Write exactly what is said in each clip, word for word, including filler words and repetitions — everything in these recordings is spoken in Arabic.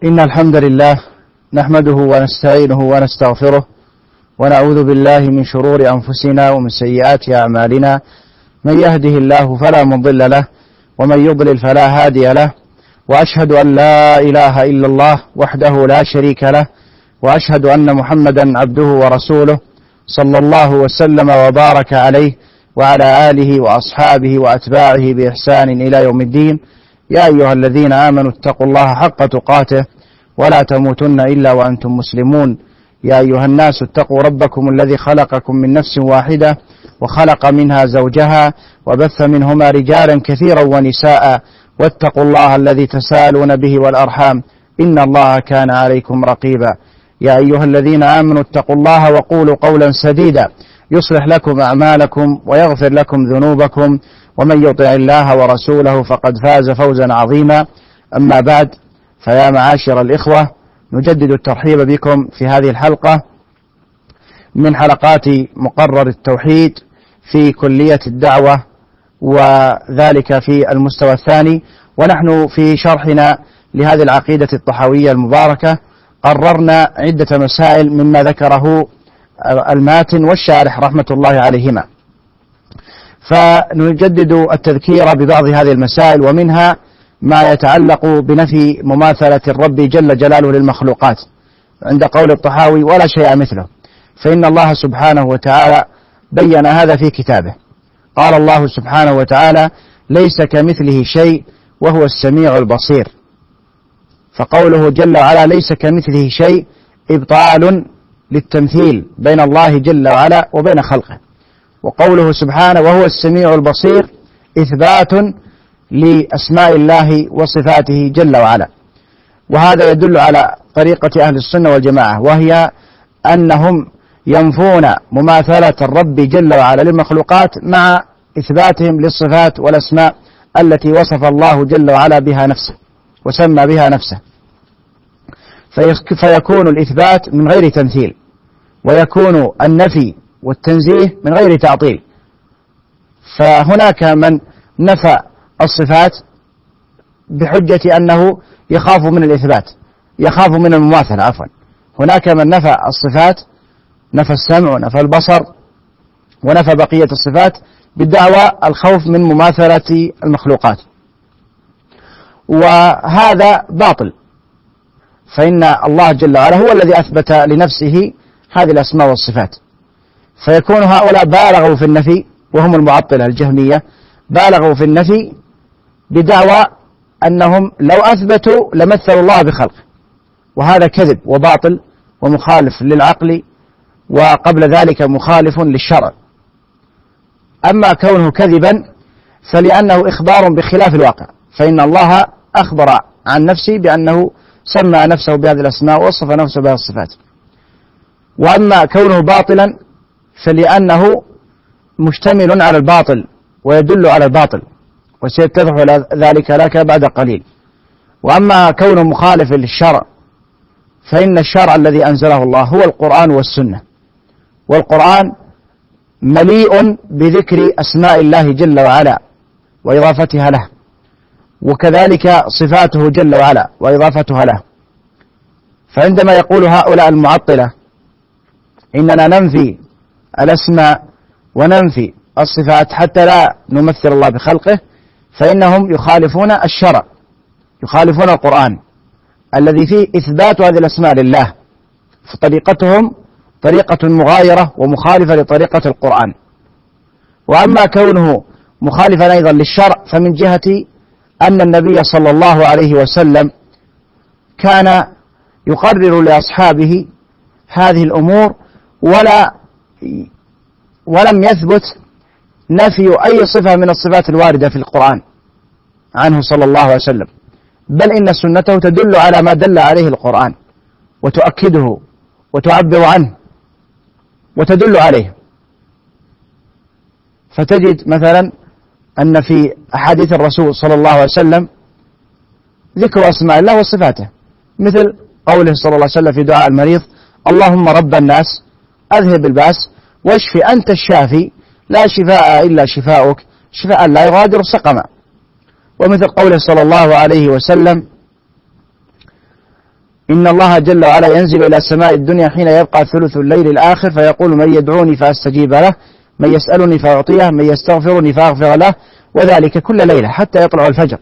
إن الحمد لله نحمده ونستعينه ونستغفره ونعوذ بالله من شرور أنفسنا ومن سيئات أعمالنا. من يهده الله فلا مضل له ومن يضلل فلا هادي له، وأشهد أن لا إله إلا الله وحده لا شريك له، وأشهد أن محمدا عبده ورسوله صلى الله وسلم وبارك عليه وعلى آله وأصحابه وأتباعه بإحسان إلى يوم الدين. يا أيها الذين آمنوا اتقوا الله حق تقاته ولا تموتن إلا وأنتم مسلمون. يا أيها الناس اتقوا ربكم الذي خلقكم من نفس واحدة وخلق منها زوجها وبث منهما رجالا كثيرا ونساء، واتقوا الله الذي تساءلون به والأرحام إن الله كان عليكم رقيبا. يا أيها الذين آمنوا اتقوا الله وقولوا قولا سديدا يصلح لكم أعمالكم ويغفر لكم ذنوبكم، ومن يطع الله ورسوله فقد فاز فوزا عظيما. أما بعد، فيا معاشر الإخوة، نجدد الترحيب بكم في هذه الحلقة من حلقات مقرر التوحيد في كلية الدعوة، وذلك في المستوى الثاني. ونحن في شرحنا لهذه العقيدة الطحاوية المباركة قررنا عدة مسائل مما ذكره الماتن والشارح رحمة الله عليهما، فنجدد التذكير ببعض هذه المسائل، ومنها ما يتعلق بنفي مماثلة الرب جل جلاله للمخلوقات عند قول الطحاوي ولا شيء مثله، فإن الله سبحانه وتعالى بين هذا في كتابه. قال الله سبحانه وتعالى: ليس كمثله شيء وهو السميع البصير. فقوله جل وعلا ليس كمثله شيء إبطال للتمثيل بين الله جل وعلا وبين خلقه، وقوله سبحانه وهو السميع البصير إثبات لأسماء الله وصفاته جل وعلا. وهذا يدل على طريقة أهل السنة والجماعة، وهي أنهم ينفون مماثلة الرب جل وعلا للمخلوقات مع إثباتهم للصفات والأسماء التي وصف الله جل وعلا بها نفسه وسمى بها نفسه، فيكون الإثبات من غير تمثيل، ويكون النفي والتنزيه من غير تعطيل. فهناك من نفى الصفات بحجة أنه يخاف من الإثبات، يخاف من المماثلة عفوا. هناك من نفى الصفات، نفى السمع ونفى البصر ونفى بقية الصفات بالدعوى الخوف من مماثلة المخلوقات، وهذا باطل، فإن الله جل وعلا هو الذي أثبت لنفسه هذه الأسماء والصفات. فيكون هؤلاء بالغوا في النفي، وهم المعطلة الجهمية، بالغوا في النفي بدعوى أنهم لو أثبتوا لمثلوا الله بخلقه، وهذا كذب وباطل ومخالف للعقل، وقبل ذلك مخالف للشرع. أما كونه كذبا فلأنه إخبار بخلاف الواقع، فإن الله أخبر عن نفسه بأنه سمى نفسه بهذه الأسماء ووصف نفسه بهذه الصفات. وأما كونه باطلا فلأنه مشتمل على الباطل ويدل على الباطل، وسيتضح ذلك لك بعد قليل. وأما كونه مخالف للشرع فإن الشرع الذي أنزله الله هو القرآن والسنة، والقرآن مليء بذكر أسماء الله جل وعلا وإضافتها له، وكذلك صفاته جل وعلا وإضافتها له. فعندما يقول هؤلاء المعطلة إننا ننفي الأسماء وننفي الصفات حتى لا نمثل الله بخلقه، فإنهم يخالفون الشرع، يخالفون القرآن الذي فيه إثبات هذه الأسماء لله، فطريقتهم طريقة مغايرة ومخالفة لطريقة القرآن. وأما كونه مخالفا أيضا للشرع فمن جهة أن النبي صلى الله عليه وسلم كان يقرر لأصحابه هذه الأمور، ولا ولم يثبت نفي أي صفة من الصفات الواردة في القرآن عنه صلى الله عليه وسلم، بل إن سنته تدل على ما دل عليه القرآن وتؤكده وتعبر عنه وتدل عليه. فتجد مثلا أن في أحاديث الرسول صلى الله عليه وسلم ذكر أسماء الله وصفاته، مثل قوله صلى الله عليه وسلم في دعاء المريض: اللهم رب الناس أذهب الباس واشف أنت الشافي لا شفاء إلا شفاؤك شفاء لا يغادر سقما. ومثل قوله صلى الله عليه وسلم: إن الله جل وعلا ينزل إلى السماء الدنيا حين يبقى ثلث الليل الآخر فيقول من يدعوني فأستجيب له، من يسألني فأعطيه، من يستغفرني فأغفر له، وذلك كل ليلة حتى يطلع الفجر.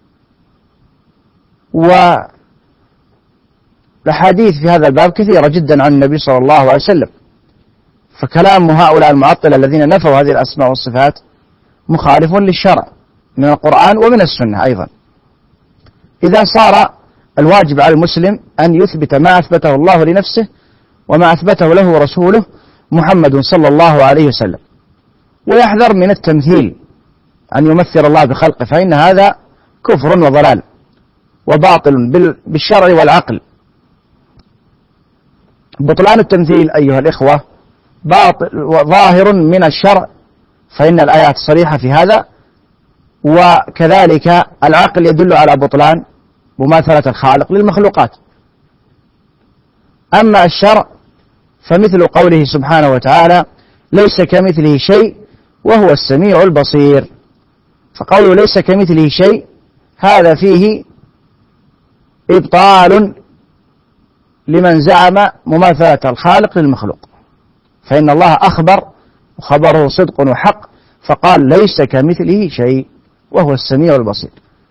والأحاديث في هذا الباب كثيرة جدا عن النبي صلى الله عليه وسلم، فكلام هؤلاء المعطلة الذين نفوا هذه الأسماء والصفات مخالف للشرع من القرآن ومن السنة أيضا. إذا صار الواجب على المسلم أن يثبت ما أثبته الله لنفسه وما أثبته له رسوله محمد صلى الله عليه وسلم، ويحذر من التمثيل، أن يمثل الله بخلقه، فإن هذا كفر وضلال وباطل بالشرع والعقل. بطلان التمثيل أيها الإخوة باطل ظاهر من الشرع، فإن الآيات صريحة في هذا، وكذلك العقل يدل على بطلان مماثلة الخالق للمخلوقات. أما الشرع فمثل قوله سبحانه وتعالى ليس كمثله شيء وهو السميع البصير، فقوله ليس كمثله شيء هذا فيه إبطال لمن زعم مماثلة الخالق للمخلوق، فإن الله أخبر وخبره صدق وحق، فقال ليس كمثله شيء وهو السميع البصير.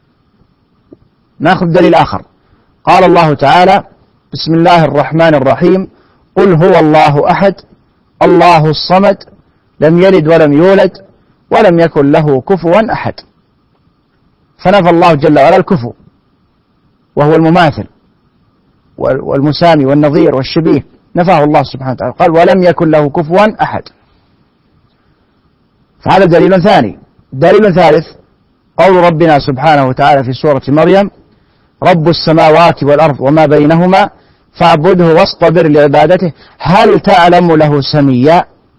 نأخذ دليل آخر، قال الله تعالى بسم الله الرحمن الرحيم قل هو الله أحد الله الصمد لم يلد ولم يولد ولم يكن له كفوا أحد. فنفى الله جل وعلا الكفو وهو المماثل والمسامي والنظير والشبيه، نفاه الله سبحانه وتعالى، قال ولم يكن له كفوا أحد. فهذا دليل ثاني. دليل ثالث قول ربنا سبحانه وتعالى في سورة مريم رب السماوات والأرض وما بينهما فاعبده واصطبر لعبادته هل تعلم له سميا،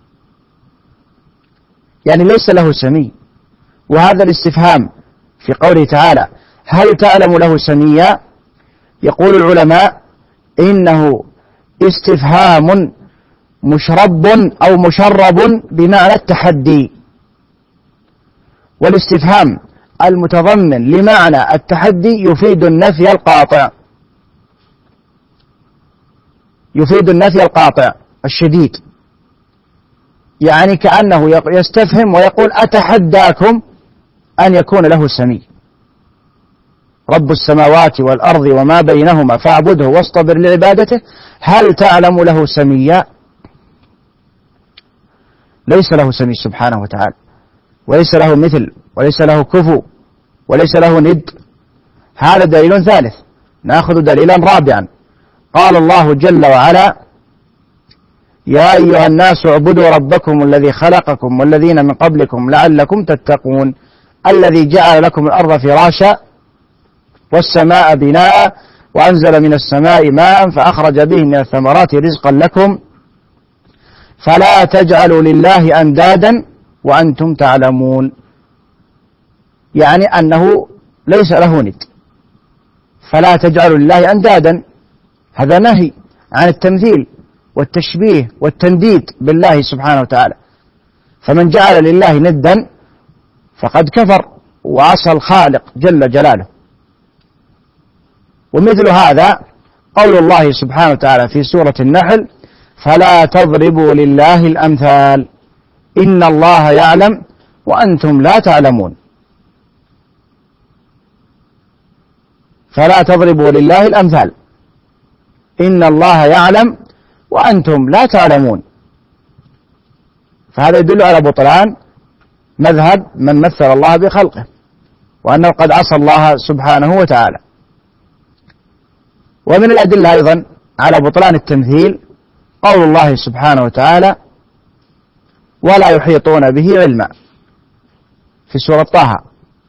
يعني ليس له سمي. وهذا الاستفهام في قوله تعالى هل تعلم له سميا، يقول العلماء إنه استفهام مشرب أو مشرب بمعنى التحدي، والاستفهام المتضمن لمعنى التحدي يفيد النفي القاطع، يفيد النفي القاطع الشديد، يعني كأنه يستفهم ويقول أتحداكم أن يكون له سمي. رب السماوات والأرض وما بينهما فاعبده واصطبر لعبادته هل تعلم له سميا، ليس له سمي سبحانه وتعالى، وليس له مثل، وليس له كفو، وليس له ند. هذا دليل ثالث. نأخذ دليلا رابعا، قال الله جل وعلا يا أيها الناس اعبدوا ربكم الذي خلقكم والذين من قبلكم لعلكم تتقون الذي جعل لكم الأرض فراشا والسماء بناء وأنزل من السماء ماء فأخرج به من الثمرات رزقا لكم فلا تجعلوا لله أندادا وأنتم تعلمون، يعني أنه ليس له ند، فلا تجعلوا لله أندادا، هذا نهي عن التمثيل والتشبيه والتنديد بالله سبحانه وتعالى، فمن جعل لله ندا فقد كفر وعصى الخالق جل جلاله. ومثل هذا قول الله سبحانه وتعالى في سورة النحل فلا تضربوا لله الأمثال إن الله يعلم وأنتم لا تعلمون، فلا تضربوا لله الأمثال إن الله يعلم وأنتم لا تعلمون. فهذا يدل على بطلان مذهب من مثل الله بخلقه، وأنه قد عصى الله سبحانه وتعالى. ومن الأدلة أيضا على بطلان التمثيل قول الله سبحانه وتعالى ولا يحيطون به علما في سورة طه،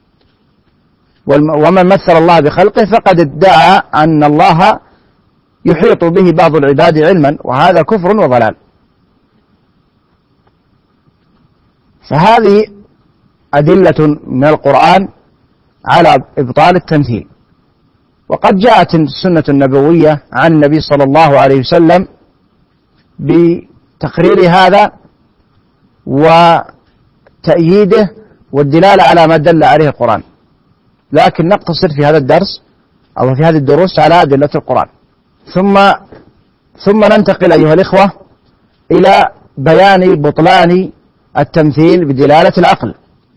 ومن مثل الله بخلقه فقد ادعى أن الله يحيط به بعض العباد علما، وهذا كفر وضلال. فهذه أدلة من القرآن على إبطال التمثيل. وقد جاءت السنة النبوية عن النبي صلى الله عليه وسلم بتقرير هذا وتأييده والدلالة على ما دل عليه القرآن، لكن نقتصر في هذا الدرس أو في هذه الدروس على أدلة القرآن. ثم ثم ننتقل أيها الإخوة إلى بيان بطلان التمثيل بدلالة العقل.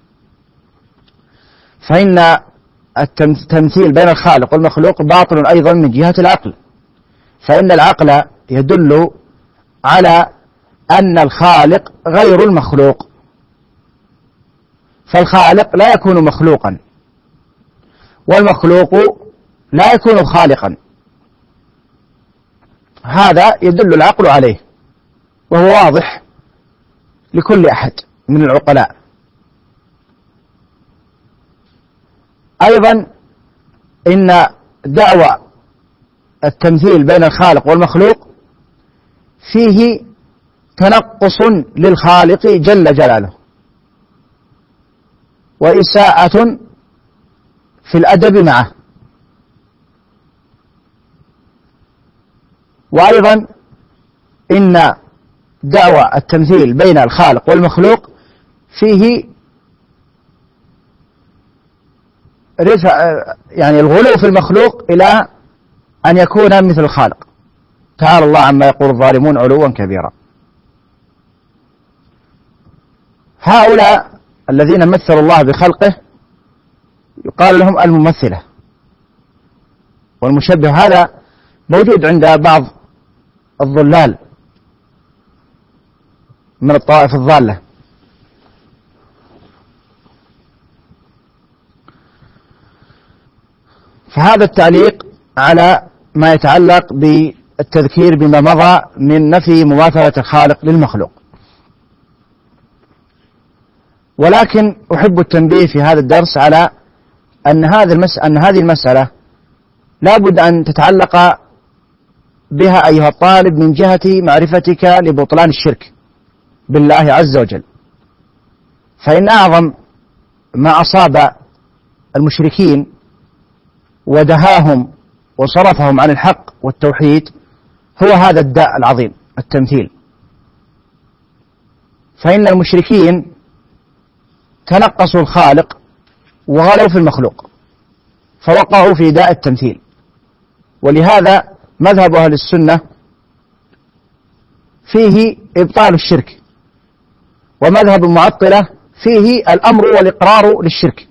فإن التمثيل بين الخالق والمخلوق باطل أيضا من جهة العقل، فإن العقل يدل على أن الخالق غير المخلوق، فالخالق لا يكون مخلوقا والمخلوق لا يكون خالقا، هذا يدل العقل عليه وهو واضح لكل أحد من العقلاء. أيضا إن دعوى التمثيل بين الخالق والمخلوق فيه تنقص للخالق جل جلاله وإساءة في الأدب معه. وأيضا إن دعوى التمثيل بين الخالق والمخلوق فيه رفع يعني الغلو في المخلوق إلى أن يكون مثل الخالق، تعالى الله عما يقول الظالمون علوا كبيرا. هؤلاء الذين مثلوا الله بخلقه يقال لهم الممثلة والمشبه، هذا موجود عند بعض الضلال من الطوائف الضالة. فهذا التعليق على ما يتعلق بالتذكير بما مضى من نفي مماثلة الخالق للمخلوق. ولكن أحب التنبيه في هذا الدرس على أن هذه المسألة, أن هذه المسألة لا بد أن تتعلق بها أيها الطالب من جهة معرفتك لبطلان الشرك بالله عز وجل. فإن أعظم ما أصاب المشركين ودهاهم وصرفهم عن الحق والتوحيد هو هذا الداء العظيم التمثيل. فإن المشركين تنقصوا الخالق وغلوا في المخلوق فوقعوا في داء التمثيل. ولهذا مذهب أهل السنة فيه إبطال الشرك، ومذهب المعطلة فيه الأمر والإقرار للشرك.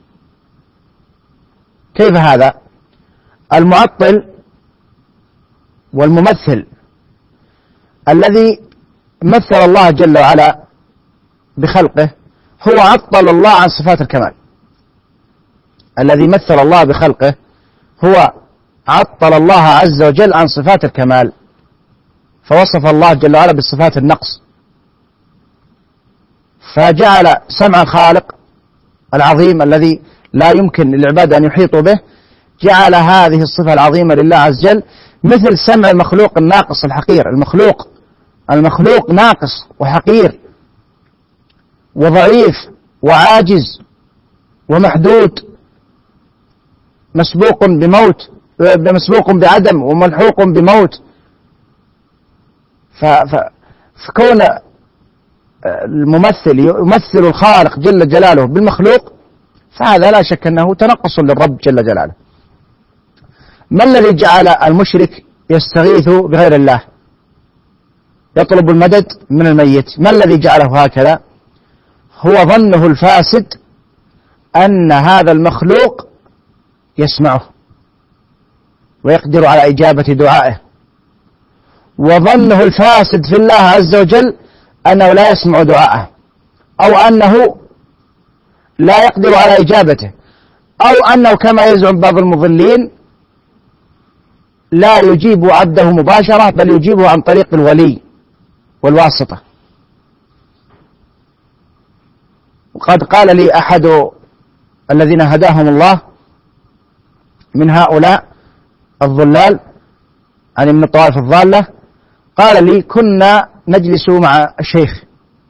كيف هذا؟ المعطل والممثل الذي مثل الله جل وعلا بخلقه هو عطل الله عن صفات الكمال. الذي مثل الله بخلقه هو عطل الله عز وجل عن صفات الكمال، فوصف الله جل وعلا بالصفات النقص، فجعل سمع الخالق العظيم الذي لا يمكن للعباد أن يحيطوا به، جعل هذه الصفة العظيمة لله عز وجل مثل سمع المخلوق الناقص الحقير. المخلوق المخلوق ناقص وحقير وضعيف وعاجز ومحدود، مسبوق بموت، مسبوق بعدم وملحوق بموت. فكون الممثل يمثل الخالق جل جلاله بالمخلوق فهذا لا شك أنه تنقص للرب جل جلاله. ما الذي جعل المشرك يستغيث بغير الله يطلب المدد من الميت؟ ما الذي جعله هكذا؟ هو ظنه الفاسد أن هذا المخلوق يسمعه ويقدر على إجابة دعائه، وظنه الفاسد في الله عز وجل أنه لا يسمع دعائه، أو أنه لا يقدر على إجابته، أو أنه كما يزعم بعض المضلين لا يجيب عبده مباشرة بل يجيبه عن طريق الولي والواسطة. وقد قال لي أحد الذين هداهم الله من هؤلاء الضلال يعني من الطوائف الضالة، قال لي كنا نجلس مع الشيخ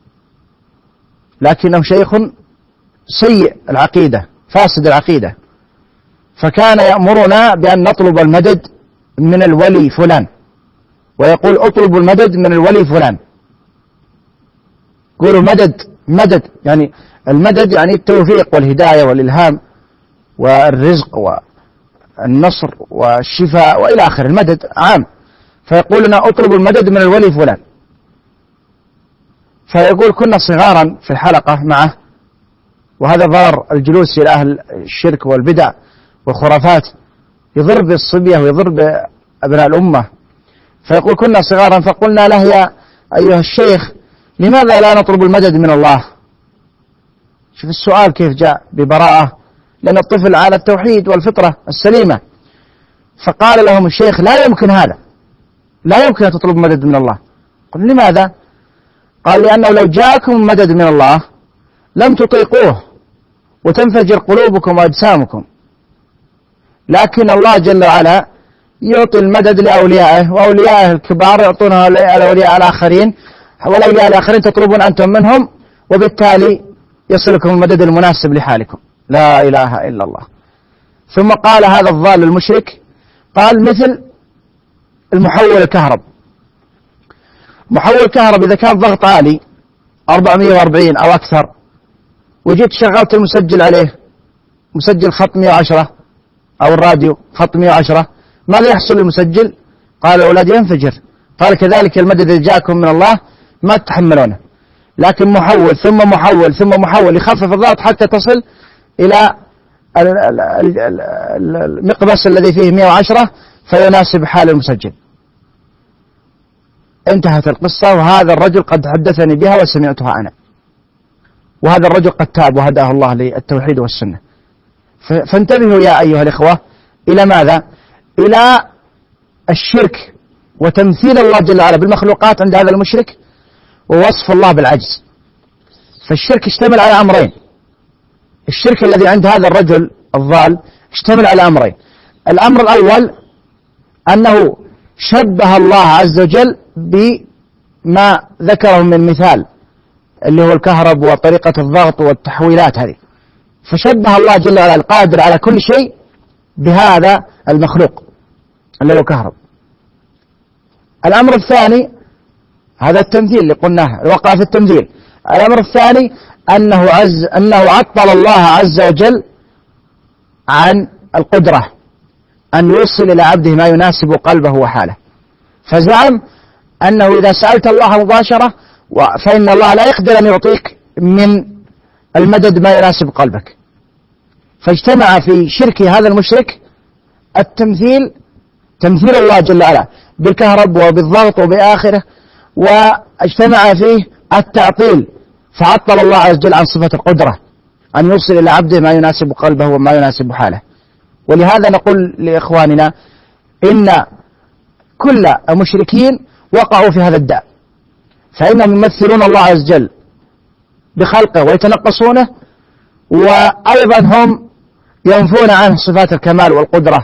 لكنه شيخ سيء العقيدة فاسد العقيدة، فكان يأمرنا بأن نطلب المدد من الولي فلان، ويقول اطلب المدد من الولي فلان. يقولوا مدد مدد يعني المدد يعني التوفيق والهداية والإلهام والرزق والنصر والشفاء وإلى آخر، المدد عام. فيقول لنا اطلب المدد من الولي فلان، فيقول كنا صغارا في الحلقة معه، وهذا ضار الجلوس إلى أهل الشرك والبدع والخرافات، يضر بالصبية ويضر بأبناء الأمة. فيقول كنا صغارا فقلنا له يا أيها الشيخ لماذا لا نطلب المدد من الله؟ شوف السؤال كيف جاء ببراءة، لأن الطفل على التوحيد والفطرة السليمة. فقال لهم الشيخ لا يمكن هذا، لا يمكن أن تطلب مدد من الله. قل لماذا؟ قال لأنه لو جاءكم مدد من الله لم تطيقوه وتنفجر قلوبكم وأجسامكم، لكن الله جل وعلا يعطي المدد لأوليائه، وأوليائه الكبار يعطونه الأولياء الآخرين، والأولياء الآخرين تطلبون أنتم منهم، وبالتالي يصلكم المدد المناسب لحالكم. لا إله إلا الله. ثم قال هذا الضال المشرك، قال مثل المحول الكهرب. محول الكهرب إذا كان ضغط عالي أربعمائة وأربعين أو أكثر، وجيت شغلت المسجل عليه، مسجل خط مئة وعشرة أو الراديو خط مئة وعشرة، ماذا يحصل للمسجل؟ قال الأولاد ينفجر. قال كذلك المدد الذي جاءكم من الله ما تتحملونه، لكن محول ثم محول ثم محول يخفف الضغط حتى تصل إلى المقبس الذي فيه مئة وعشرة فيناسب حال المسجل. انتهت القصة، وهذا الرجل قد حدثني بها وسمعتها أنا، وهذا الرجل قد تاب وهداه الله للتوحيد والسنة. فانتبهوا يا أيها الإخوة إلى ماذا؟ إلى الشرك وتمثيل الله جل وعلا بالمخلوقات عند هذا المشرك، ووصف الله بالعجز. فالشرك اشتمل على أمرين. الشرك الذي عند هذا الرجل الضال اشتمل على أمرين. الأمر الأول أنه شبه الله عز وجل بما ذكره من مثال اللي هو الكهرب وطريقة الضغط والتحويلات هذه، فشبه الله جل وعلا القادر على كل شيء بهذا المخلوق اللي هو كهرب. الأمر الثاني هذا التمثيل اللي قلناه، الوقع في التمثيل. الأمر الثاني أنه عز أنه عطل الله عز وجل عن القدرة أن يوصل إلى عبده ما يناسب قلبه وحاله، فزعم أنه إذا سألت الله مباشرة فإن الله لا يقدر أن يعطيك من المدد ما يناسب قلبك. فاجتمع في شرك هذا المشرك التمثيل، تمثيل الله جل وعلا بالكهرب وبالضغط وبآخره، واجتمع فيه التعطيل، فعطل الله عز وجل عن صفة القدرة أن يوصل إلى عبده ما يناسب قلبه وما يناسب حاله. ولهذا نقول لإخواننا إن كل المشركين وقعوا في هذا الداء، فإنهم يمثلون الله عز وجل بخلقه ويتنقصونه، وأيضا هم ينفون عنه صفات الكمال والقدرة.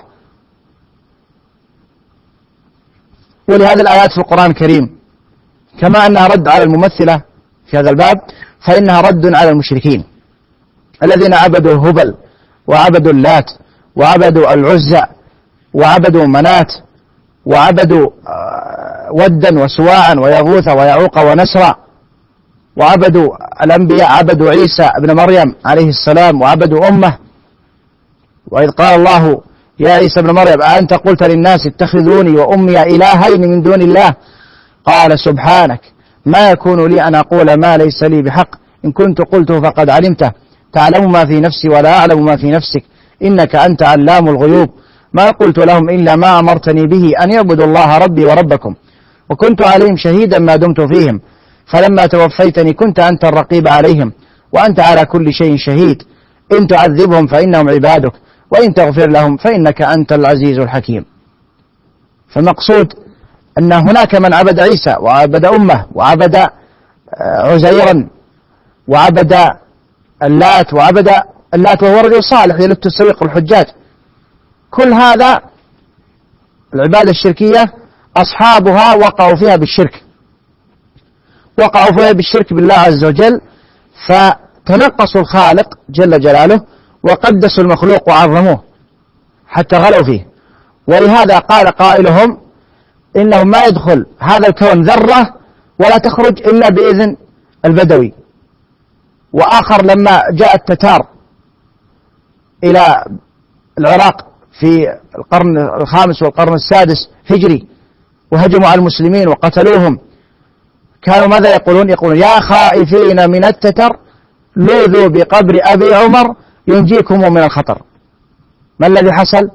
ولهذا الآيات في القرآن الكريم كما أنها رد على الممثلة في هذا الباب، فإنها رد على المشركين الذين عبدوا هبل وعبدوا اللات وعبدوا العزى وعبدوا منات وعبدوا ودا وسواعا ويغوث ويعوق ونسرا، وعبدوا الأنبياء، عبدوا عيسى ابن مريم عليه السلام وعبدوا أمه. وإذ قال الله يا عيسى ابن مريم أأنت قلت للناس اتخذوني وأمي إلهين من دون الله قال سبحانك ما يكون لي أن أقول ما ليس لي بحق إن كنت قلته فقد علمته تعلم ما في نفسي ولا أعلم ما في نفسك إنك أنت علام الغيوب ما قلت لهم إلا ما أمرتني به أن يعبدوا الله ربي وربكم وكنت عليهم شهيدا ما دمت فيهم فلما توفيتني كنت أنت الرقيب عليهم وأنت على كل شيء شهيد إن تعذبهم فإنهم عبادك وإن تغفر لهم فإنك أنت العزيز الحكيم. فالمقصود أن هناك من عبد عيسى وعبد أمه وعبد عزيرا وعبد اللات وعبد اللات وهو رجل صالح يلت السويق الحجاج. كل هذا العبادة الشركية أصحابها وقعوا فيها بالشرك، وقعوا فيها بالشرك بالله عز وجل، فتنقصوا الخالق جل جلاله وقدسوا المخلوق وعظموه حتى غلوا فيه. ولهذا قال قائلهم إنه ما يدخل هذا الكون ذرة ولا تخرج إلا بإذن البدوي. وآخر لما جاء التتار إلى العراق في القرن الخامس والقرن السادس هجري وهجموا على المسلمين وقتلوهم، كانوا ماذا يقولون؟ يقولون يا خائفين من التتر لوذوا بقبر أبي عمر ينجيكم من الخطر. ما الذي حصل؟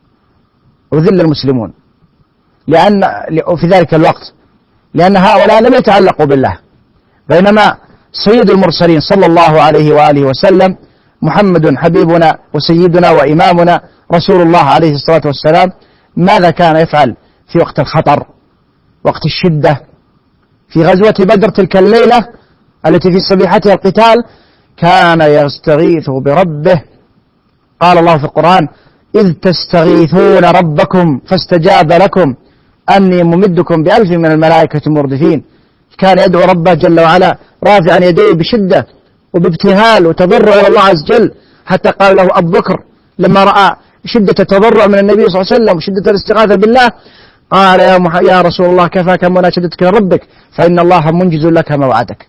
أذل المسلمون لأن في ذلك الوقت، لأن هؤلاء لم يتعلقوا بالله، بينما سيد المرسلين صلى الله عليه وآله وسلم محمد حبيبنا وسيدنا وإمامنا رسول الله عليه الصلاة والسلام ماذا كان يفعل في وقت الخطر، وقت الشدة؟ في غزوة بدر تلك الليلة التي في صبيحتها القتال كان يستغيث بربه. قال الله في القرآن إذ تستغيثون ربكم فاستجاب لكم أني ممدكم بألف من الملائكة مردفين. كان يدعو ربه جل وعلا رافعا يديه بشدة وبابتهال وتضرع إلى الله عز وجل، حتى قال له أبو بكر لما رأى شدة التضرع من النبي صلى الله عليه وسلم وشدة الاستغاثة بالله قال يا, مح... يا رسول الله كفاك مناشدتك لربك فإن الله منجز لك ما وعدك.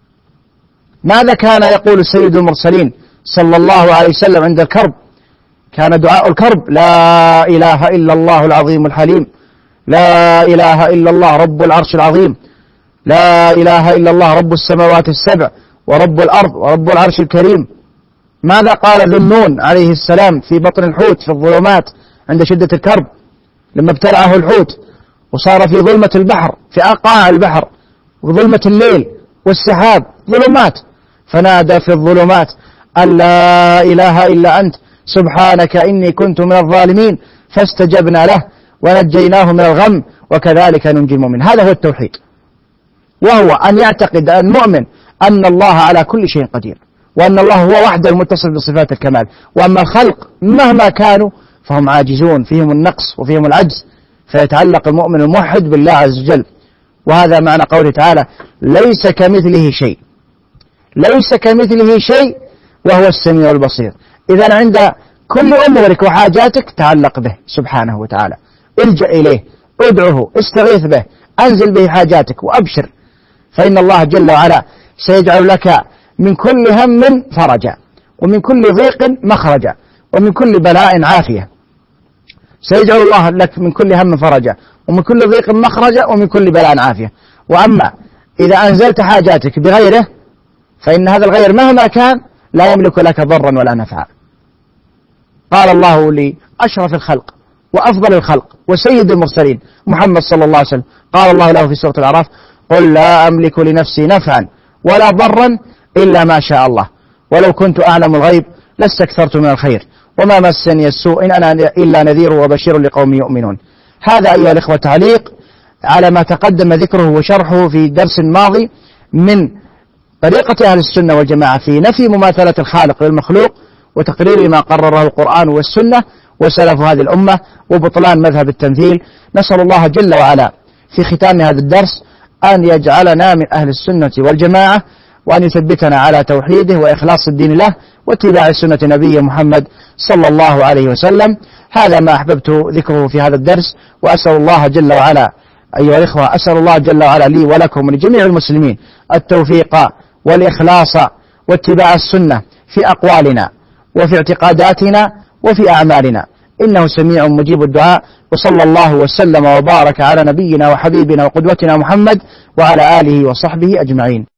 ماذا كان يقول سيد المرسلين صلى الله عليه وسلم عند الكرب؟ كان دعاء الكرب لا إله إلا الله العظيم الحليم، لا إله إلا الله رب العرش العظيم، لا إله إلا الله رب السماوات السبع ورب الأرض ورب العرش الكريم. ماذا قال ذو النون عليه السلام في بطن الحوت في الظلمات عند شدة الكرب لما ابتلعه الحوت وصار في ظلمة البحر في أقاع البحر وظلمة الليل والسحاب ظلمات، فنادى في الظلمات أن لا إله إلا أنت سبحانك إني كنت من الظالمين فاستجبنا له ونجيناه من الغم وكذلك ننجي المؤمن. هذا هو التوحيد، وهو أن يعتقد المؤمن أن الله على كل شيء قدير، وأن الله هو وحده المتصف بصفات الكمال، وأما الخلق مهما كانوا فهم عاجزون، فيهم النقص وفيهم العجز، فيتعلق المؤمن الموحد بالله عز وجل. وهذا معنى قوله تعالى ليس كمثله شيء، ليس كمثله شيء وهو السميع البصير. إذا عند كل أمورك وحاجاتك تعلق به سبحانه وتعالى، الجأ إليه، ادعه، استغيث به، أنزل به حاجاتك وأبشر، فإن الله جل وعلا سيجعل لك من كل هم فرجا، ومن كل ضيق مخرجا، ومن كل بلاء عافية. سيجعل الله لك من كل هم فرجا، ومن كل ضيق مخرجا، ومن كل بلاء عافية. وأما إذا أنزلت حاجاتك بغيره فإن هذا الغير مهما كان لا يملك لك ضرا ولا نفعا. قال الله لأشرف الخلق وأفضل الخلق وسيد المرسلين محمد صلى الله عليه وسلم، قال الله له في سورة الأعراف قل لا أملك لنفسي نفعا ولا ضرا إلا ما شاء الله ولو كنت أعلم الغيب لاستكثرت من الخير وما مسني السوء إن أنا إلا نذير وبشير لقوم يؤمنون. هذا أيها الإخوة تعليق على ما تقدم ذكره وشرحه في درس ماضي من طريقة أهل السنة والجماعة في نفي مماثلة الخالق للمخلوق وتقرير ما قرره القرآن والسنة وسلف هذه الأمة وبطلان مذهب التمثيل. نسأل الله جل وعلا في ختام هذا الدرس أن يجعلنا من أهل السنة والجماعة، وأن يثبتنا على توحيده وإخلاص الدين له واتباع سنة نبي محمد صلى الله عليه وسلم. هذا ما أحببت ذكره في هذا الدرس، وأسأل الله جل وعلا أيها الإخوة أسأل الله جل وعلا لي ولكم ولجميع المسلمين التوفيق والإخلاص واتباع السنة في أقوالنا وفي اعتقاداتنا وفي أعمالنا، إنه سميع مجيب الدعاء. وصلى الله وسلم وبارك على نبينا وحبيبنا وقدوتنا محمد وعلى آله وصحبه أجمعين.